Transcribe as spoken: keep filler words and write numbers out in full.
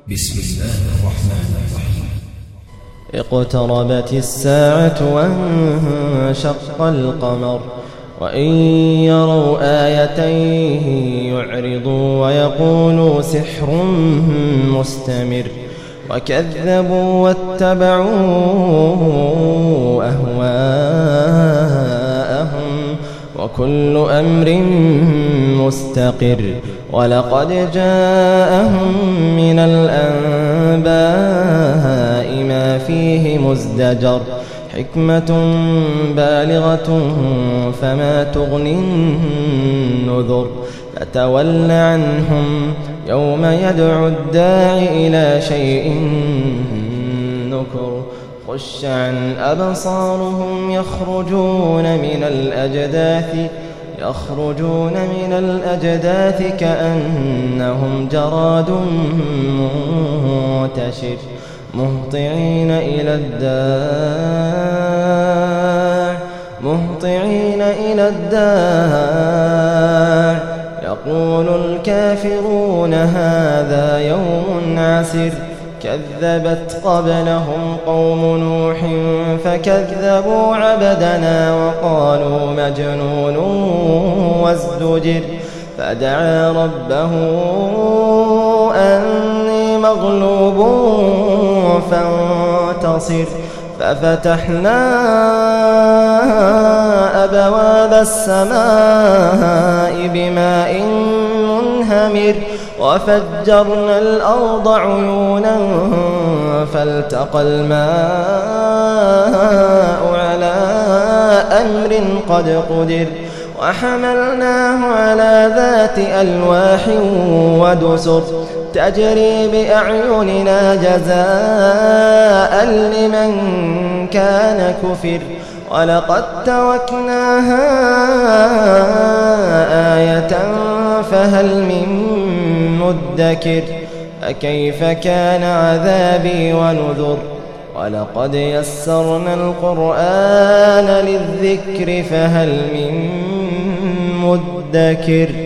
بسم الله الرحمن الرحيم. اقتربت الساعة وانشق القمر وإن يروا آية يعرضوا ويقولوا سحر مستمر وكذبوا واتبعوا أهواءهم وكل أمر مستقر ولقد جاءهم من الأنباء ما فيه مزدجر حكمة بالغة فما تغني النذر فتول عنهم يوم يدعو الداع إلى شيء نكر خش عن أبصارهم يخرجون من الأجداث يخرجون من الأجداث كأنهم جراد منتشر مهطعين إلى الداع مهطعين إلى الداع يقول الكافرون هذا يوم عسر كذبت قبلهم قوم نوح فكذبوا عبدنا وقالوا مجنون وازدجر فدعا ربه أني مغلوب فانتصر ففتحنا أبواب السماء بماء منهمر وفجرنا الأرض عيونا فالتقى الماء على أمر قد قدر وحملناه على ذات ألواح ودسر تجري بأعيننا جزاء لمن كان كفر ولقد تركناها آية فهل من مدكر فكيف كان عذابي ونذر ولقد يسرنا القرآن للذكر فهل من مدكر